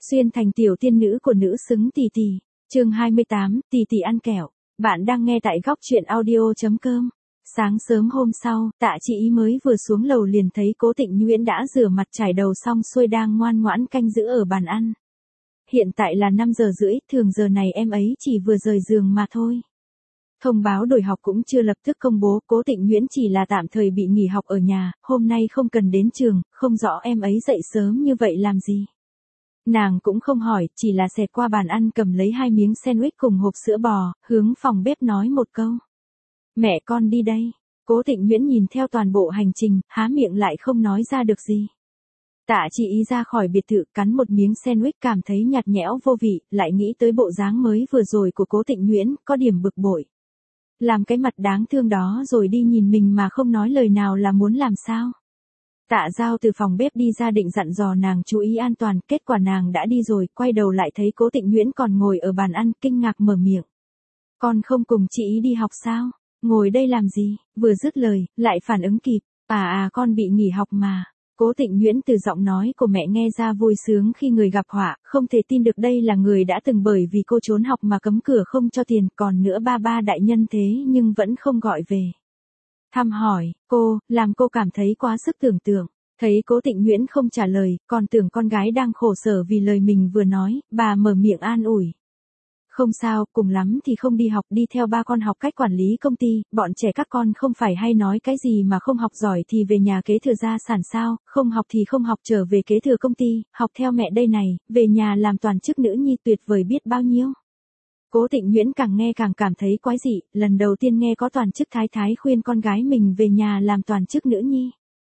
Xuyên thành tiểu tiên nữ của nữ xứng tỷ tỷ. Chương 28, tỷ tỷ ăn kẹo. Bạn đang nghe tại góc truyện audio.com. Sáng sớm hôm sau, Tạ Chị Ý mới vừa xuống lầu liền thấy Cố Tịnh Nhuyễn đã rửa mặt trải đầu xong xuôi đang ngoan ngoãn canh giữ ở bàn ăn. Hiện tại là 5 giờ rưỡi, thường giờ này em ấy chỉ vừa rời giường mà thôi. Thông báo đổi học cũng chưa lập tức công bố, Cố Tịnh Nhuyễn chỉ là tạm thời bị nghỉ học ở nhà, hôm nay không cần đến trường, không rõ em ấy dậy sớm như vậy làm gì. Nàng cũng không hỏi, chỉ là xẹt qua bàn ăn cầm lấy 2 miếng sandwich cùng hộp sữa bò, hướng phòng bếp nói một câu. Mẹ con đi đây. Cố Tịnh Nhuyễn nhìn theo toàn bộ hành trình, há miệng lại không nói ra được gì. Tạ Chị Ý ra khỏi biệt thự cắn một miếng sandwich cảm thấy nhạt nhẽo vô vị, lại nghĩ tới bộ dáng mới vừa rồi của Cố Tịnh Nhuyễn, có điểm bực bội. Làm cái mặt đáng thương đó rồi đi nhìn mình mà không nói lời nào là muốn làm sao. Tạ Giao từ phòng bếp đi ra định dặn dò nàng chú ý an toàn, kết quả nàng đã đi rồi, quay đầu lại thấy Cố Tịnh Nhuyễn còn ngồi ở bàn ăn, kinh ngạc mở miệng. Con không cùng chị ý đi học sao? Ngồi đây làm gì? Vừa dứt lời, lại phản ứng kịp. Con bị nghỉ học mà. Cố Tịnh Nhuyễn từ giọng nói của mẹ nghe ra vui sướng khi người gặp họa, không thể tin được đây là người đã từng bởi vì cô trốn học mà cấm cửa không cho tiền, còn nữa ba đại nhân thế nhưng vẫn không gọi về. Thăm hỏi, cô, làm cô cảm thấy quá sức tưởng tượng. Thấy Cố Tịnh Nhuyễn không trả lời, còn tưởng con gái đang khổ sở vì lời mình vừa nói, bà mở miệng an ủi. Không sao, cùng lắm thì không đi học, đi theo ba con học cách quản lý công ty, bọn trẻ các con không phải hay nói cái gì mà không học giỏi thì về nhà kế thừa gia sản sao, không học thì không học trở về kế thừa công ty, học theo mẹ đây này, về nhà làm toàn chức nữ nhi tuyệt vời biết bao nhiêu. Cố Tịnh Nhuyễn càng nghe càng cảm thấy quái dị, lần đầu tiên nghe có toàn chức thái thái khuyên con gái mình về nhà làm toàn chức nữ nhi.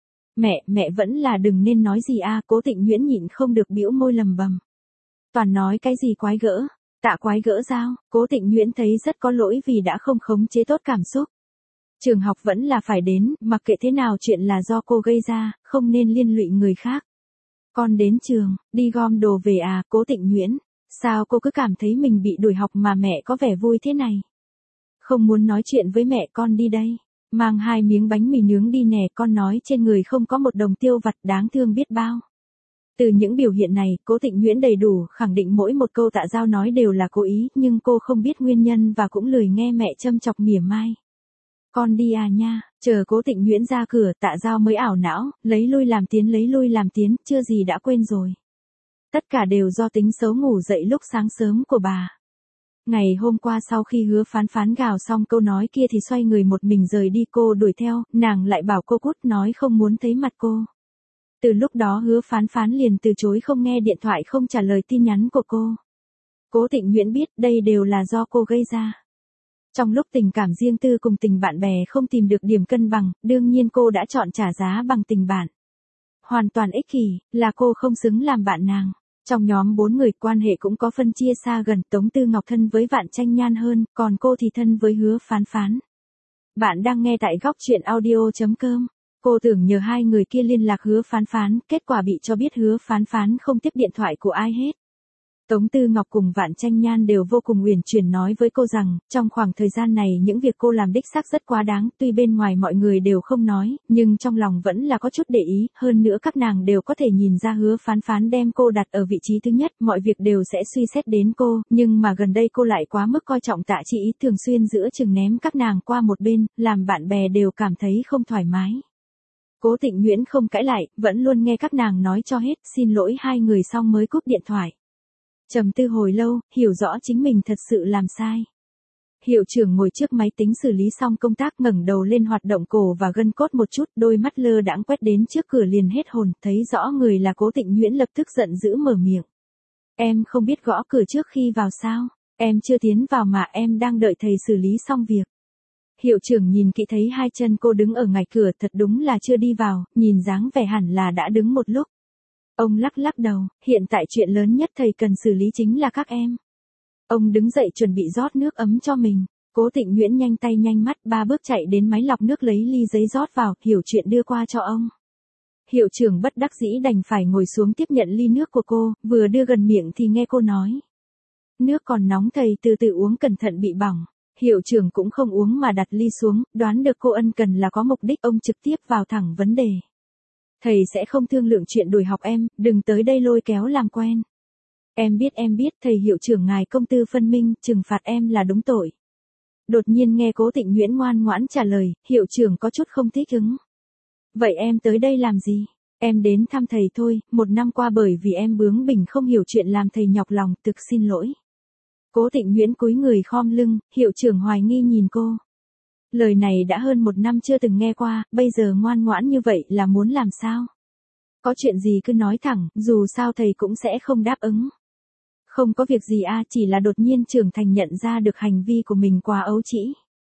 Mẹ vẫn là đừng nên nói gì Cố Tịnh Nhuyễn nhịn không được bĩu môi lầm bầm. Toàn nói cái gì quái gỡ. Tạ quái gỡ sao? Cố Tịnh Nhuyễn thấy rất có lỗi vì đã không khống chế tốt cảm xúc. Trường học vẫn là phải đến, mặc kệ thế nào chuyện là do cô gây ra, không nên liên lụy người khác. Con đến trường, đi gom đồ về Cố Tịnh Nhuyễn. Sao cô cứ cảm thấy mình bị đuổi học mà mẹ có vẻ vui thế này? Không muốn nói chuyện với mẹ, con đi đây. Mang 2 miếng bánh mì nướng đi nè, con nói trên người không có một đồng tiêu vặt đáng thương biết bao. Từ những biểu hiện này, Cố Tịnh Nhuyễn đầy đủ khẳng định mỗi một câu Tạ Giao nói đều là cố ý, nhưng cô không biết nguyên nhân và cũng lười nghe mẹ châm chọc mỉa mai. Con đi nha, chờ Cố Tịnh Nhuyễn ra cửa, Tạ Giao mới ảo não, lấy lui làm tiến, chưa gì đã quên rồi. Tất cả đều do tính xấu ngủ dậy lúc sáng sớm của bà. Ngày hôm qua sau khi Hứa Phán Phán gào xong câu nói kia thì xoay người một mình rời đi, cô đuổi theo, nàng lại bảo cô cút, nói không muốn thấy mặt cô. Từ lúc đó Hứa Phán Phán liền từ chối không nghe điện thoại, không trả lời tin nhắn của cô. Cố Tịnh Nhuyễn biết đây đều là do cô gây ra. Trong lúc tình cảm riêng tư cùng tình bạn bè không tìm được điểm cân bằng, đương nhiên cô đã chọn trả giá bằng tình bạn. Hoàn toàn ích kỷ, là cô không xứng làm bạn nàng. Trong nhóm 4 người quan hệ cũng có phân chia xa gần, Tống Tư Ngọc thân với Vạn Tranh Nhan hơn, còn cô thì thân với Hứa Phán Phán. Bạn đang nghe tại góc truyện audio.com. Cô tưởng nhờ 2 người kia liên lạc Hứa Phán Phán, kết quả bị cho biết Hứa Phán Phán không tiếp điện thoại của ai hết. Tống Tư Ngọc cùng Vạn Tranh Nhan đều vô cùng uyển chuyển nói với cô rằng, trong khoảng thời gian này những việc cô làm đích xác rất quá đáng, tuy bên ngoài mọi người đều không nói, nhưng trong lòng vẫn là có chút để ý, hơn nữa các nàng đều có thể nhìn ra Hứa Phán Phán đem cô đặt ở vị trí thứ nhất, mọi việc đều sẽ suy xét đến cô, nhưng mà gần đây cô lại quá mức coi trọng Tạ Chị Ý, thường xuyên giữa chừng ném các nàng qua một bên, làm bạn bè đều cảm thấy không thoải mái. Cố Tịnh Nhuyễn không cãi lại, vẫn luôn nghe các nàng nói cho hết, xin lỗi 2 người xong mới cúp điện thoại. Trầm tư hồi lâu, hiểu rõ chính mình thật sự làm sai. Hiệu trưởng ngồi trước máy tính xử lý xong công tác, ngẩng đầu lên hoạt động cổ và gân cốt một chút, đôi mắt lơ đãng quét đến trước cửa liền hết hồn, thấy rõ người là Cố Tịnh Nhuyễn lập tức giận dữ mở miệng. Em không biết gõ cửa trước khi vào sao? Em chưa tiến vào mà, em đang đợi thầy xử lý xong việc. Hiệu trưởng nhìn kỹ thấy 2 chân cô đứng ở ngoài cửa, thật đúng là chưa đi vào, nhìn dáng vẻ hẳn là đã đứng một lúc. Ông lắc đầu, hiện tại chuyện lớn nhất thầy cần xử lý chính là các em. Ông đứng dậy chuẩn bị rót nước ấm cho mình. Cố Tịnh Nhuyễn nhanh tay nhanh mắt 3 bước chạy đến máy lọc nước lấy ly giấy rót vào, hiểu chuyện đưa qua cho ông. Hiệu trưởng bất đắc dĩ đành phải ngồi xuống tiếp nhận ly nước của cô, vừa đưa gần miệng thì nghe cô nói. Nước còn nóng thầy từ từ uống cẩn thận bị bỏng. Hiệu trưởng cũng không uống mà đặt ly xuống, đoán được cô ân cần là có mục đích, ông trực tiếp vào thẳng vấn đề. Thầy sẽ không thương lượng chuyện đuổi học em, đừng tới đây lôi kéo làm quen. Em biết, thầy hiệu trưởng ngài công tư phân minh, trừng phạt em là đúng tội. Đột nhiên nghe Cố Tịnh Nguyễn ngoan ngoãn trả lời, hiệu trưởng có chút không thích ứng. Vậy em tới đây làm gì? Em đến thăm thầy thôi, 1 năm qua bởi vì em bướng bỉnh không hiểu chuyện làm thầy nhọc lòng, thực xin lỗi. Cố Tịnh Nguyễn cúi người khom lưng, hiệu trưởng hoài nghi nhìn cô. Lời này đã hơn 1 năm chưa từng nghe qua, bây giờ ngoan ngoãn như vậy là muốn làm sao? Có chuyện gì cứ nói thẳng, dù sao thầy cũng sẽ không đáp ứng. Không có việc gì chỉ là đột nhiên trưởng thành nhận ra được hành vi của mình quá ấu trĩ.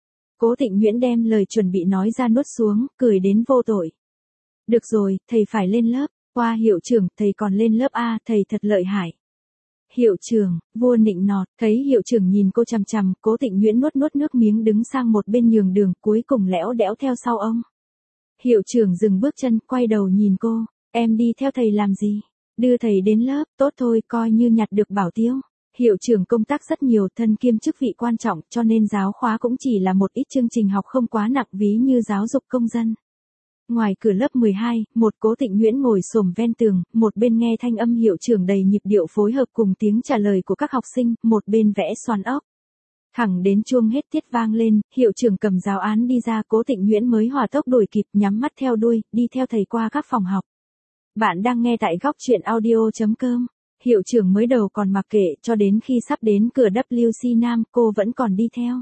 Cố Tịnh Nguyễn đem lời chuẩn bị nói ra nuốt xuống, cười đến vô tội. Được rồi, thầy phải lên lớp, qua hiệu trưởng, thầy còn lên lớp thầy thật lợi hại. Hiệu trưởng, vua nịnh nọt, thấy hiệu trưởng nhìn cô chằm chằm, Cố Tịnh Nguyễn nuốt nước miếng đứng sang một bên nhường đường, cuối cùng lẽo đẽo theo sau ông. Hiệu trưởng dừng bước chân, quay đầu nhìn cô, em đi theo thầy làm gì? Đưa thầy đến lớp, tốt thôi, coi như nhặt được bảo tiêu. Hiệu trưởng công tác rất nhiều, thân kiêm chức vị quan trọng, cho nên giáo khóa cũng chỉ là một ít chương trình học không quá nặng ví như giáo dục công dân. Ngoài cửa lớp 12, một Cố Tịnh Nguyễn ngồi xổm ven tường, một bên nghe thanh âm hiệu trưởng đầy nhịp điệu phối hợp cùng tiếng trả lời của các học sinh, một bên vẽ xoắn ốc. Thẳng đến chuông hết tiết vang lên, hiệu trưởng cầm giáo án đi ra, Cố Tịnh Nguyễn mới hòa tốc đuổi kịp, nhắm mắt theo đuôi, đi theo thầy qua các phòng học. Bạn đang nghe tại góc truyện audio.com. Hiệu trưởng mới đầu còn mặc kệ, cho đến khi sắp đến cửa WC Nam, cô vẫn còn đi theo.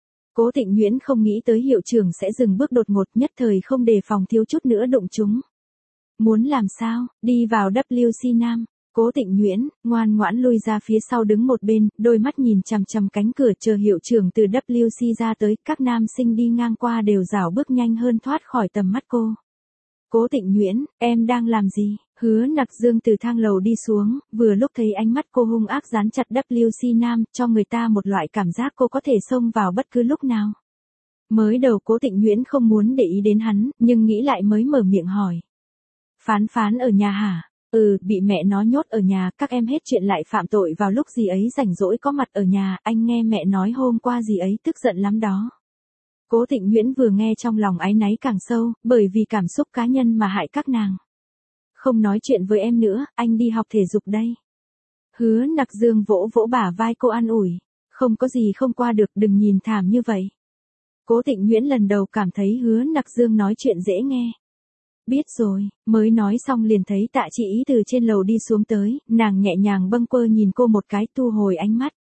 Cố Tịnh Nguyễn không nghĩ tới hiệu trưởng sẽ dừng bước đột ngột, nhất thời không đề phòng thiếu chút nữa đụng chúng. Muốn làm sao? Đi vào WC Nam. Cố Tịnh Nguyễn ngoan ngoãn lui ra phía sau đứng một bên, đôi mắt nhìn chằm chằm cánh cửa chờ hiệu trưởng từ WC ra tới, các nam sinh đi ngang qua đều rảo bước nhanh hơn thoát khỏi tầm mắt cô. Cố Tịnh Nguyễn, em đang làm gì? Hứa Nặc Dương từ thang lầu đi xuống, vừa lúc thấy ánh mắt cô hung ác dán chặt WC Nam, cho người ta một loại cảm giác cô có thể xông vào bất cứ lúc nào. Mới đầu Cố Tịnh Nguyễn không muốn để ý đến hắn, nhưng nghĩ lại mới mở miệng hỏi. Phán ở nhà hả? Bị mẹ nó nhốt ở nhà, các em hết chuyện lại phạm tội vào lúc gì ấy rảnh rỗi có mặt ở nhà, anh nghe mẹ nói hôm qua gì ấy tức giận lắm đó. Cố Tịnh Nguyễn vừa nghe trong lòng áy náy càng sâu, bởi vì cảm xúc cá nhân mà hại các nàng. Không nói chuyện với em nữa, anh đi học thể dục đây. Hứa Nặc Dương vỗ vỗ bả vai cô an ủi. Không có gì không qua được, đừng nhìn thảm như vậy. Cố Tịnh Nguyễn lần đầu cảm thấy Hứa Nặc Dương nói chuyện dễ nghe. Biết rồi, mới nói xong liền thấy Tạ Chị Ý từ trên lầu đi xuống tới, nàng nhẹ nhàng bâng quơ nhìn cô một cái, thu hồi ánh mắt.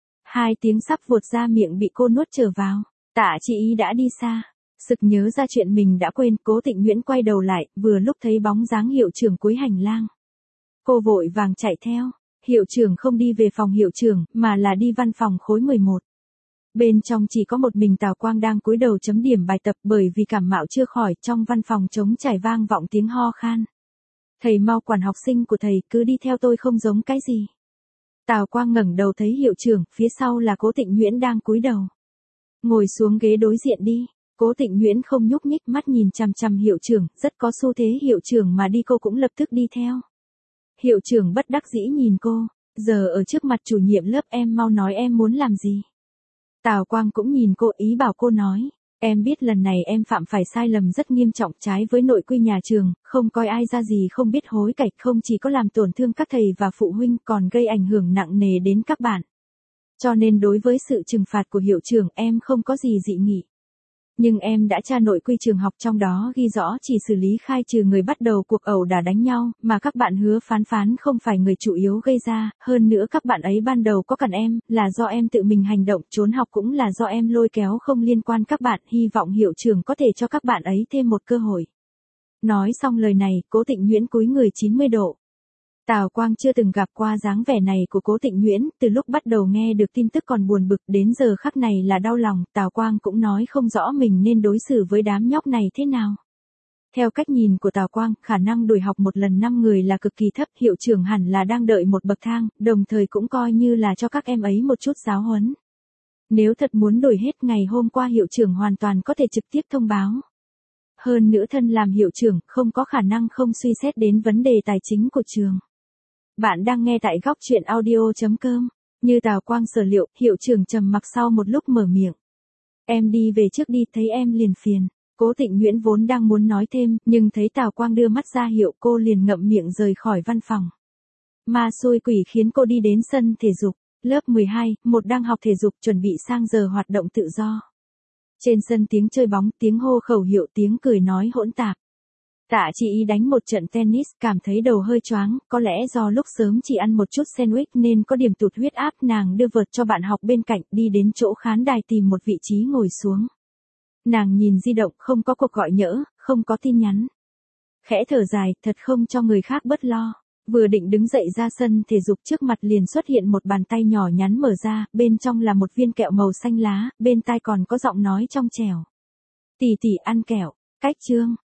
2 tiếng sắp vụt ra miệng bị cô nuốt trở vào. Tạ Chị Ý đã đi xa. Sực nhớ ra chuyện mình đã quên, Cố Tịnh Nguyễn quay đầu lại, vừa lúc thấy bóng dáng hiệu trưởng cuối hành lang. Cô vội vàng chạy theo. Hiệu trưởng không đi về phòng hiệu trưởng, mà là đi văn phòng khối 11. Bên trong chỉ có một mình Tào Quang đang cúi đầu chấm điểm bài tập, bởi vì cảm mạo chưa khỏi, trong văn phòng trống trải vang vọng tiếng ho khan. Thầy mau quản học sinh của thầy, cứ đi theo tôi không giống cái gì. Tào Quang ngẩng đầu thấy hiệu trưởng, phía sau là Cố Tịnh Nguyễn đang cúi đầu. Ngồi xuống ghế đối diện đi. Cố Tịnh Nguyễn không nhúc nhích, mắt nhìn chằm chằm hiệu trưởng, rất có xu thế hiệu trưởng mà đi cô cũng lập tức đi theo. Hiệu trưởng bất đắc dĩ nhìn cô, giờ ở trước mặt chủ nhiệm lớp em mau nói em muốn làm gì. Tào Quang cũng nhìn cô, ý bảo cô nói, em biết lần này em phạm phải sai lầm rất nghiêm trọng, trái với nội quy nhà trường, không coi ai ra gì, không biết hối cải, không chỉ có làm tổn thương các thầy và phụ huynh còn gây ảnh hưởng nặng nề đến các bạn. Cho nên đối với sự trừng phạt của hiệu trưởng em không có gì dị nghị. Nhưng em đã tra nội quy trường học, trong đó ghi rõ chỉ xử lý khai trừ người bắt đầu cuộc ẩu đả đánh nhau, mà các bạn Hứa Phán không phải người chủ yếu gây ra, hơn nữa các bạn ấy ban đầu có cản em, là do em tự mình hành động, trốn học cũng là do em lôi kéo, không liên quan các bạn, hy vọng hiệu trưởng có thể cho các bạn ấy thêm một cơ hội. Nói xong lời này, Cố Tịnh Nguyễn cúi người 90 độ. Tào Quang chưa từng gặp qua dáng vẻ này của Cố Tịnh Nguyễn, từ lúc bắt đầu nghe được tin tức còn buồn bực, đến giờ khắc này là đau lòng, Tào Quang cũng nói không rõ mình nên đối xử với đám nhóc này thế nào. Theo cách nhìn của Tào Quang, khả năng đuổi học một lần 5 người là cực kỳ thấp, hiệu trưởng hẳn là đang đợi một bậc thang, đồng thời cũng coi như là cho các em ấy một chút giáo huấn. Nếu thật muốn đuổi hết, ngày hôm qua hiệu trưởng hoàn toàn có thể trực tiếp thông báo. Hơn nữa thân làm hiệu trưởng, không có khả năng không suy xét đến vấn đề tài chính của trường. Bạn đang nghe tại góc truyện audio.com. Như Tào Quang sở liệu, hiệu trưởng trầm mặc sau một lúc mở miệng. Em đi về trước đi, thấy em liền phiền. Cố Tịnh Nguyễn vốn đang muốn nói thêm, nhưng thấy Tào Quang đưa mắt ra hiệu, cô liền ngậm miệng rời khỏi văn phòng. Ma xui quỷ khiến cô đi đến sân thể dục. Lớp 12, một đang học thể dục chuẩn bị sang giờ hoạt động tự do. Trên sân tiếng chơi bóng, tiếng hô khẩu hiệu, tiếng cười nói hỗn tạp. Tạ Chi Ý đánh một trận tennis, cảm thấy đầu hơi choáng, có lẽ do lúc sớm chỉ ăn một chút sandwich nên có điểm tụt huyết áp, nàng đưa vợt cho bạn học bên cạnh, đi đến chỗ khán đài tìm một vị trí ngồi xuống. Nàng nhìn di động, không có cuộc gọi nhỡ, không có tin nhắn. Khẽ thở dài, thật không cho người khác bớt lo. Vừa định đứng dậy ra sân thể dục, trước mặt liền xuất hiện một bàn tay nhỏ nhắn mở ra, bên trong là một viên kẹo màu xanh lá, bên tai còn có giọng nói trong trẻo. Tỷ tỷ ăn kẹo, cách chương.